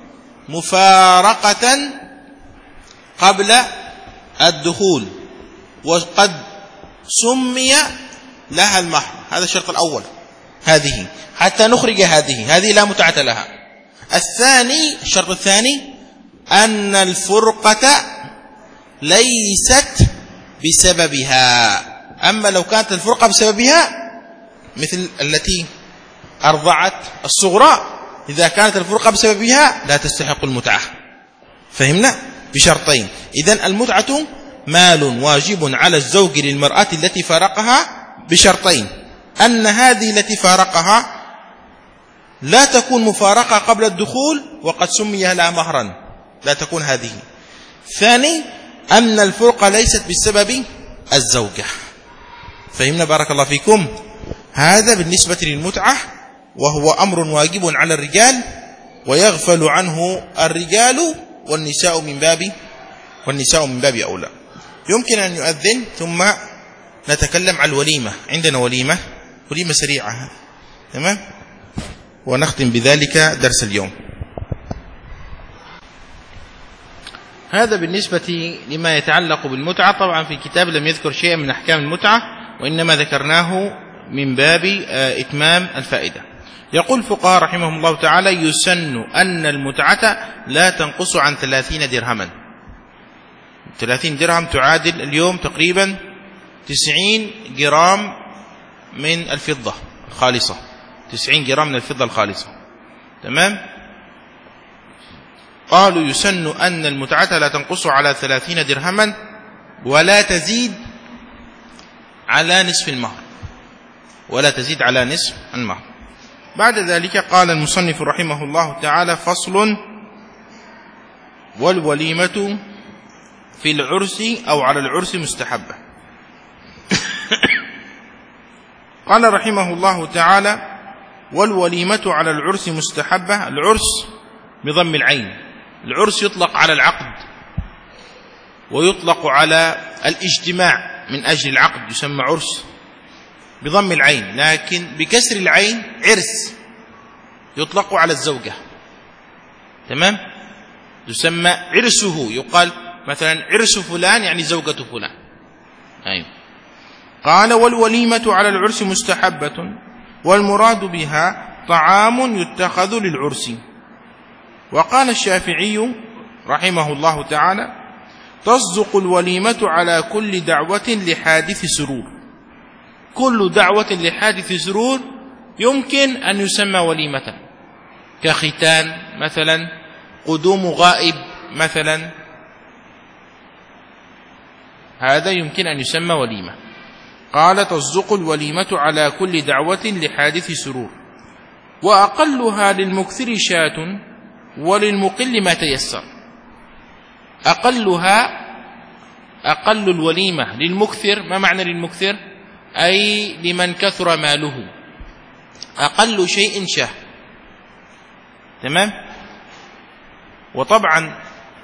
مفارقة قبل الدخول وقد سمي لها المهر، هذا الشرط الأول، هذه حتى نخرج هذه هذه لا متعة لها. الثاني، الشرط الثاني أن الفرقة ليست بسببها. أما لو كانت الفرقة بسببها مثل التي أرضعت الصغرى، إذا كانت الفرقة بسببها لا تستحق المتعة. فهمنا؟ بشرطين. إذن المتعة مال واجب على الزوج للمرأة التي فارقها بشرطين: أن هذه التي فارقها لا تكون مفارقة قبل الدخول وقد سمي لها مهرا، لا تكون هذه. ثاني، أن الفرقة ليست بسبب الزوجة. فهمنا بارك الله فيكم؟ هذا بالنسبة للمتعة، وهو أمر واجب على الرجال ويغفل عنه الرجال والنساء من باب والنساء من باب أولى. يمكن أن يؤذن ثم نتكلم عن الوليمة. عندنا وليمة وليمة سريعة، تمام، ونختم بذلك درس اليوم. هذا بالنسبة لما يتعلق بالمتعة. طبعا في الكتاب لم يذكر شيئا من أحكام المتعة، وإنما ذكرناه من باب إتمام الفائدة. يقول الفقهاء رحمهم الله تعالى: يسن أن المتعة لا تنقص عن ثلاثين درهما. ثلاثين درهم تعادل اليوم تقريبا تسعين جرام من الفضة الخالصة، تسعين جرام من الفضة الخالصة، تمام. قالوا يسن أن المتعة لا تنقص على ثلاثين درهما ولا تزيد على نصف المهر، ولا تزيد على نصف المهر. بعد ذلك قال المصنف رحمه الله تعالى: فصل: والوليمة في العرس أو على العرس مستحبة. قال رحمه الله تعالى: والوليمة على العرس مستحبة. العرس بضم العين. العرس يطلق على العقد ويطلق على الاجتماع من أجل العقد، يسمى عرس بضم العين، لكن بكسر العين عرس يطلق على الزوجة، تمام، يسمى عرسه. يقال مثلا عرس فلان يعني زوجة فلان. أيوة. قال: والوليمة على العرس مستحبة، والمراد بها طعام يتخذ للعرس. وقال الشافعي رحمه الله تعالى: تصدق الوليمة على كل دعوة لحادث سرور. كل دعوة لحادث سرور يمكن أن يسمى وليمة، كختان مثلا، قدوم غائب مثلا، هذا يمكن أن يسمى وليمة. قال: تصدق الوليمة على كل دعوة لحادث سرور، وأقلها للمكثر شاة وللمقل ما تيسر. أقلها، أقل الوليمة للمكثر. ما معنى للمكثر؟ أي لمن كثر ماله، أقل شيء شاه، تمام. وطبعا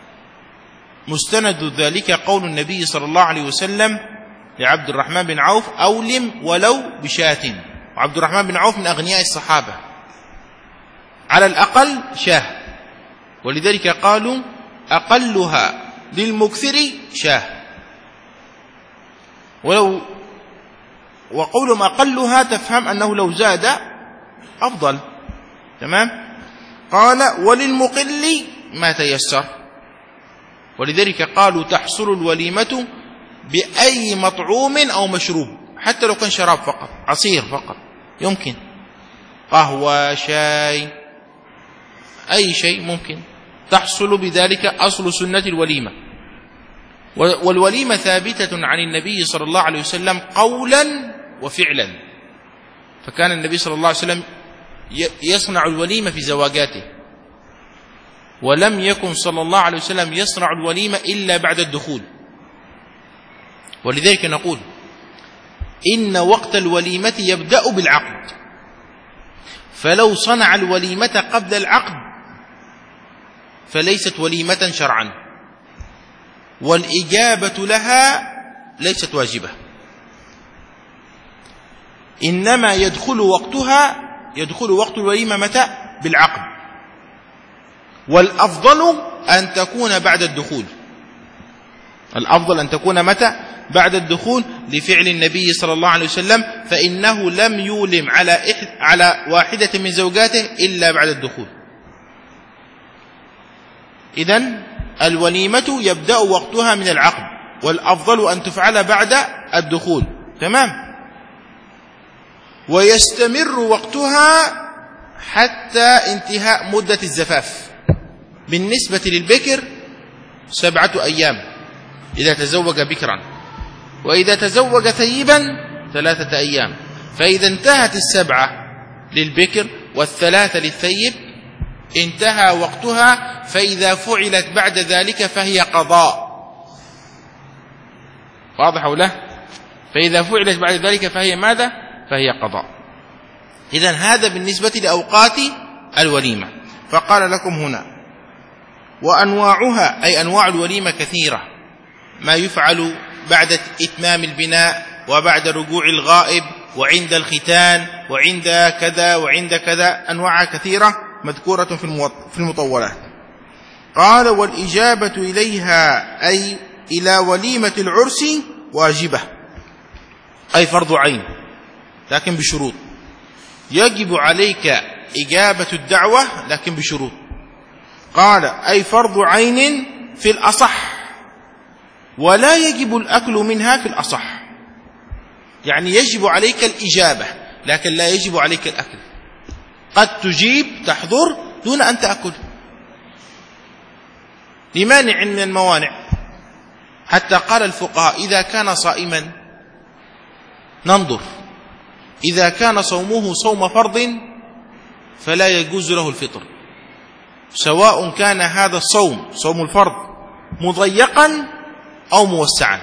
مستند ذلك قول النبي صلى الله عليه وسلم لعبد الرحمن بن عوف: أولم ولو بشاة. وعبد الرحمن بن عوف من أغنياء الصحابة، على الأقل شاه، ولذلك قالوا أقلها للمكثر شاه. ولو وقولهم أقلها تفهم أنه لو زاد أفضل. تمام. قال وللمقل ما تيسر، ولذلك قالوا تحصل الوليمة بأي مطعوم أو مشروب، حتى لو كان شراب فقط، عصير فقط يمكن، قهوة، شاي، أي شيء ممكن تحصل بذلك أصل سنة الوليمة. والوليمة ثابتة عن النبي صلى الله عليه وسلم قولا وفعلا، فكان النبي صلى الله عليه وسلم يصنع الوليمة في زواجاته، ولم يكن صلى الله عليه وسلم يصنع الوليمة إلا بعد الدخول. ولذلك نقول إن وقت الوليمة يبدأ بالعقد، فلو صنع الوليمة قبل العقد فليست وليمة شرعا، والإجابة لها ليست واجبة، إنما يدخل وقتها يدخل وقت الوليمة متى؟ بالعقد، والأفضل أن تكون بعد الدخول، الأفضل أن تكون متى؟ بعد الدخول، لفعل النبي صلى الله عليه وسلم، فإنه لم يولم على إحد على واحدة من زوجاته إلا بعد الدخول. إذن الوليمة يبدأ وقتها من العقد، والأفضل أن تفعل بعد الدخول. تمام. ويستمر وقتها حتى انتهاء مدة الزفاف. بالنسبة للبكر سبعة أيام إذا تزوج بكرا، وإذا تزوج ثيبا ثلاثة أيام. فإذا انتهت السبعة للبكر والثلاثة للثيب انتهى وقتها، فإذا فعلت بعد ذلك فهي قضاء. واضح ولا؟ فإذا فعلت بعد ذلك فهي ماذا؟ فهي قضاء. إذن هذا بالنسبة لأوقات الوليمة. فقال لكم هنا وأنواعها، أي أنواع الوليمة كثيرة، ما يفعل بعد إتمام البناء، وبعد رجوع الغائب، وعند الختان، وعند كذا وعند كذا، أنواع كثيرة مذكورة في المطولات. قال والإجابة إليها أي إلى وليمة العرس واجبة، أي فرض عين، لكن بشروط. يجب عليك إجابة الدعوة لكن بشروط. قال أي فرض عين في الأصح، ولا يجب الأكل منها في الأصح. يعني يجب عليك الإجابة لكن لا يجب عليك الأكل. قد تجيب تحضر دون أن تأكل لمانع من الموانع. حتى قال الفقهاء إذا كان صائما ننظر، إذا كان صومه صوم فرض فلا يجوز له الفطر، سواء كان هذا الصوم صوم الفرض مضيقا أو موسعا.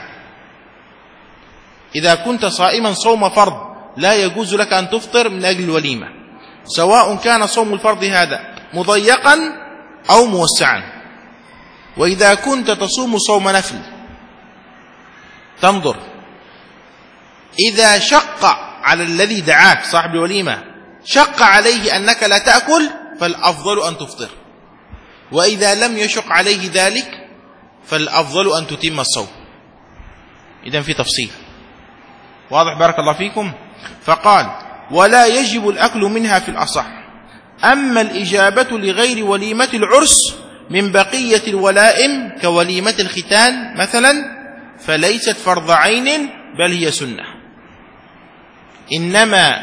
إذا كنت صائما صوم فرض لا يجوز لك أن تفطر من أجل الوليمة، سواء كان صوم الفرض هذا مضيقا أو موسعا. وإذا كنت تصوم صوم نفل تنظر، إذا شق على الذي دعاك صاحب الوليمة، شق عليه أنك لا تأكل، فالأفضل أن تفطر. وإذا لم يشق عليه ذلك فالأفضل أن تتم الصوم. إذن في تفصيل واضح بارك الله فيكم. فقال ولا يجب الأكل منها في الأصح. أما الإجابة لغير وليمة العرس من بقية الولائم كوليمة الختان مثلا فليست فرض عين بل هي سنة، إنما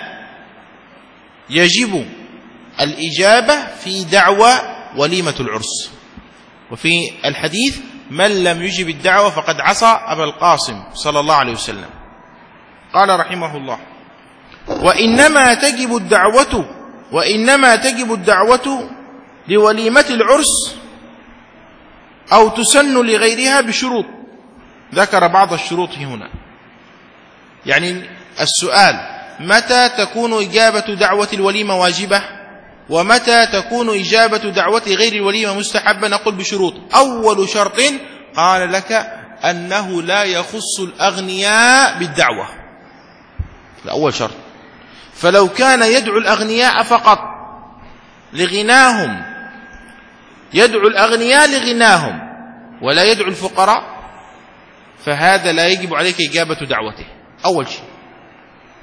يجب الإجابة في دعوى وليمة العرس. وفي الحديث من لم يجب الدعوة فقد عصى أبا القاسم صلى الله عليه وسلم. قال رحمه الله وإنما تجب الدعوة وإنما تجب الدعوة لوليمة العرس أو تسن لغيرها بشروط. ذكر بعض الشروط هنا. يعني السؤال متى تكون إجابة دعوة الوليمة واجبة، ومتى تكون إجابة دعوة غير الوليمة مستحبة؟ نقول بشروط. أول شرط قال لك أنه لا يخص الأغنياء بالدعوة، الأول شرط. فلو كان يدعو الأغنياء فقط لغناهم، يدعو الأغنياء لغناهم ولا يدعو الفقراء، فهذا لا يجب عليك إجابة دعوته. أول شيء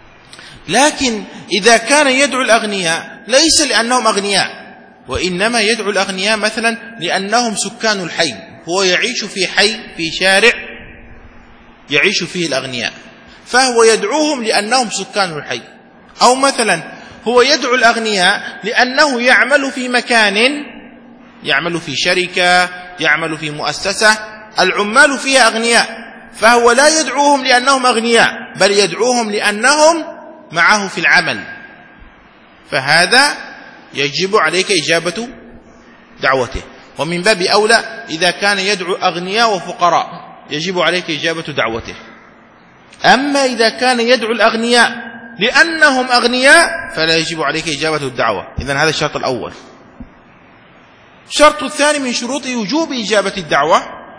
لكن إذا كان يدعو الأغنياء ليس لأنهم أغنياء، وإنما يدعو الأغنياء مثلا لأنهم سكان الحي، هو يعيش في حي في شارع يعيش فيه الأغنياء، فهو يدعوهم لأنهم سكان الحي. أو مثلا هو يدعو الأغنياء لأنه يعمل في مكان، يعمل في شركة، يعمل في مؤسسة العمال فيها أغنياء، فهو لا يدعوهم لأنهم أغنياء، بل يدعوهم لأنهم معه في العمل، فهذا يجب عليك إجابة دعوته. ومن باب أولى إذا كان يدعو أغنياء وفقراء يجب عليك إجابة دعوته. أما إذا كان يدعو الأغنياء لأنهم أغنياء فلا يجب عليك إجابة الدعوة. إذن هذا الشرط الأول. الشرط الثاني من شروط وجوب إجابة الدعوة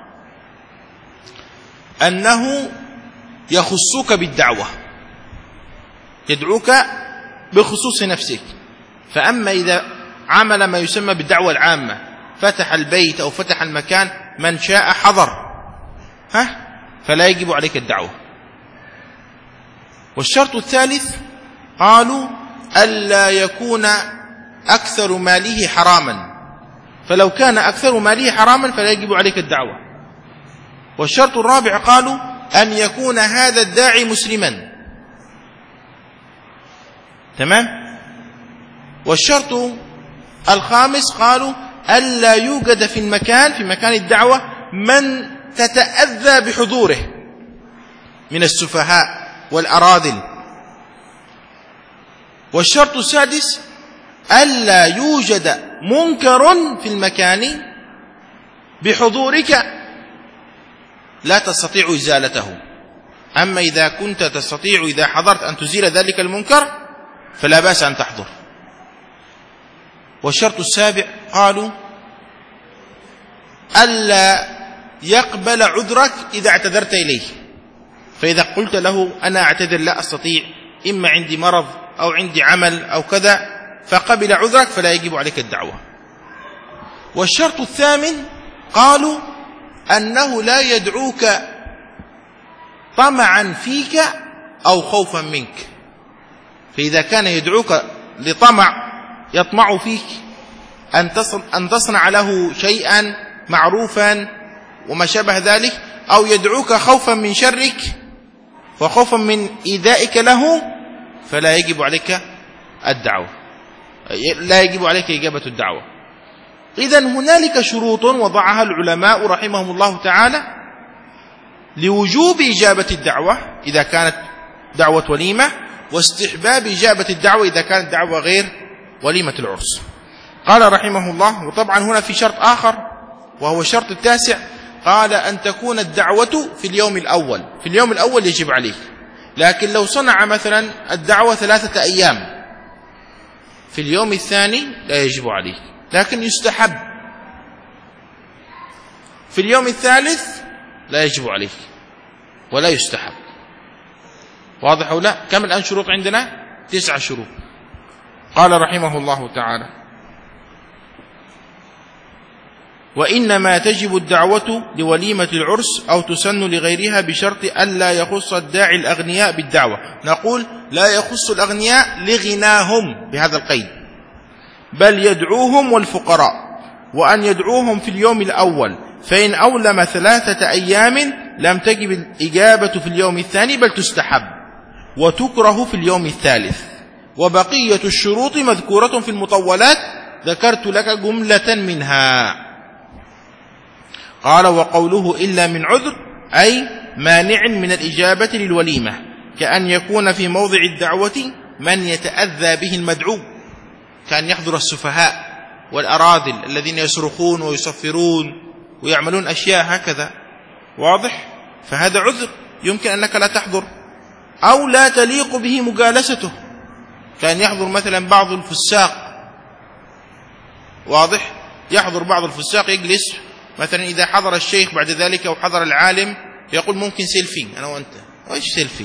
أنه يخصك بالدعوة، يدعوك بخصوص نفسك. فأما إذا عمل ما يسمى بالدعوة العامة، فتح البيت أو فتح المكان من شاء حضر، ها فلا يجب عليك الدعوة. والشرط الثالث قالوا ألا يكون أكثر ماله حراما، فلو كان أكثر ماله حراما فلا يجب عليك الدعوة. والشرط الرابع قالوا أن يكون هذا الداعي مسلما، تمام. والشرط الخامس قالوا ألا يوجد في المكان في مكان الدعوة من تتأذى بحضوره من السفهاء والأراذل. والشرط السادس ألا يوجد منكر في المكان بحضورك لا تستطيع إزالته. أما إذا كنت تستطيع إذا حضرت أن تزيل ذلك المنكر فلا بأس أن تحضر. والشرط السابع قالوا ألا يقبل عذرك إذا اعتذرت إليه، فإذا قلت له أنا أعتذر لا أستطيع، إما عندي مرض أو عندي عمل أو كذا، فقبل عذرك فلا يجب عليك الدعوة. والشرط الثامن قالوا أنه لا يدعوك طمعا فيك أو خوفا منك، فإذا كان يدعوك لطمع يطمع فيك أن تصنع له شيئا معروفا وما شابه ذلك، أو يدعوك خوفا من شرك وخوفا من إيذائك له، فلا يجب عليك الدعوة، لا يجب عليك إجابة الدعوة. إذن هنالك شروط وضعها العلماء رحمهم الله تعالى لوجوب إجابة الدعوة إذا كانت دعوة وليمة، واستحباب إجابة الدعوة إذا كانت دعوة غير وليمة العرس. قال رحمه الله، وطبعا هنا في شرط آخر وهو الشرط التاسع، قال أن تكون الدعوة في اليوم الأول. في اليوم الأول يجب عليك، لكن لو صنع مثلا الدعوة ثلاثة أيام في اليوم الثاني لا يجب عليك، لكن يستحب. في اليوم الثالث لا يجب عليك ولا يستحب. واضح أو لا؟ كم الآن شروط عندنا؟ تسع شروط. قال رحمه الله تعالى: وإنما تجب الدعوة لوليمة العرس أو تسن لغيرها بشرط ألا يخص الداعي الأغنياء بالدعوة. نقول لا يخص الأغنياء لغناهم بهذا القيد، بل يدعوهم والفقراء، وأن يدعوهم في اليوم الأول، فإن أولم ثلاثة أيام لم تجب الإجابة في اليوم الثاني بل تستحب، وتكره في اليوم الثالث. وبقية الشروط مذكورة في المطولات، ذكرت لك جملة منها. قال: وقوله إلا من عذر أي مانع من الإجابة للوليمة، كأن يكون في موضع الدعوة من يتأذى به المدعو، كأن يحضر السفهاء والأراذل الذين يصرخون ويصفرون ويعملون أشياء هكذا. واضح؟ فهذا عذر يمكن أنك لا تحضر، أو لا تليق به مجالسته، كان يحضر مثلا بعض الفساق. واضح؟ يحضر بعض الفساق يجلس مثلا إذا حضر الشيخ بعد ذلك أو حضر العالم يقول ممكن سيلفي أنا وأنت، وإيش سيلفي؟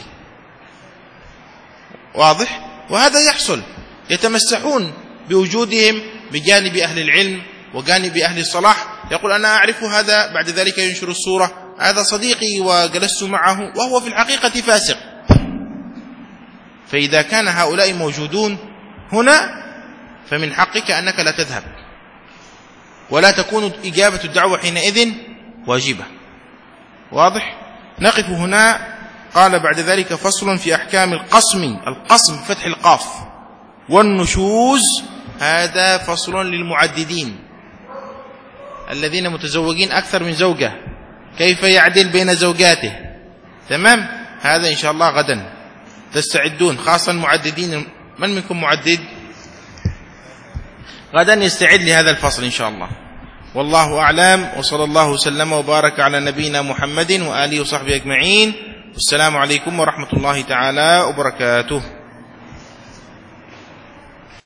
واضح؟ وهذا يحصل، يتمسحون بوجودهم بجانب أهل العلم وجانب أهل الصلاح، يقول أنا أعرف هذا، بعد ذلك ينشر الصورة هذا صديقي وجلست معه وهو في الحقيقة فاسق. فإذا كان هؤلاء موجودون هنا فمن حقك أنك لا تذهب، ولا تكون إجابة الدعوة حينئذ واجبة. واضح؟ نقف هنا. قال بعد ذلك فصل في أحكام القسم، القسم فتح القاف، والنشوز، هذا فصل للمعددين الذين متزوجين أكثر من زوجة، كيف يعدل بين زوجاته. تمام؟ هذا إن شاء الله غدا تستعدون، خاصة المعددين. من منكم معدد؟ غدا يستعد لهذا الفصل إن شاء الله. والله أعلم، وصلى الله وسلم وبارك على نبينا محمد وآله وصحبه أجمعين. والسلام عليكم ورحمة الله تعالى وبركاته.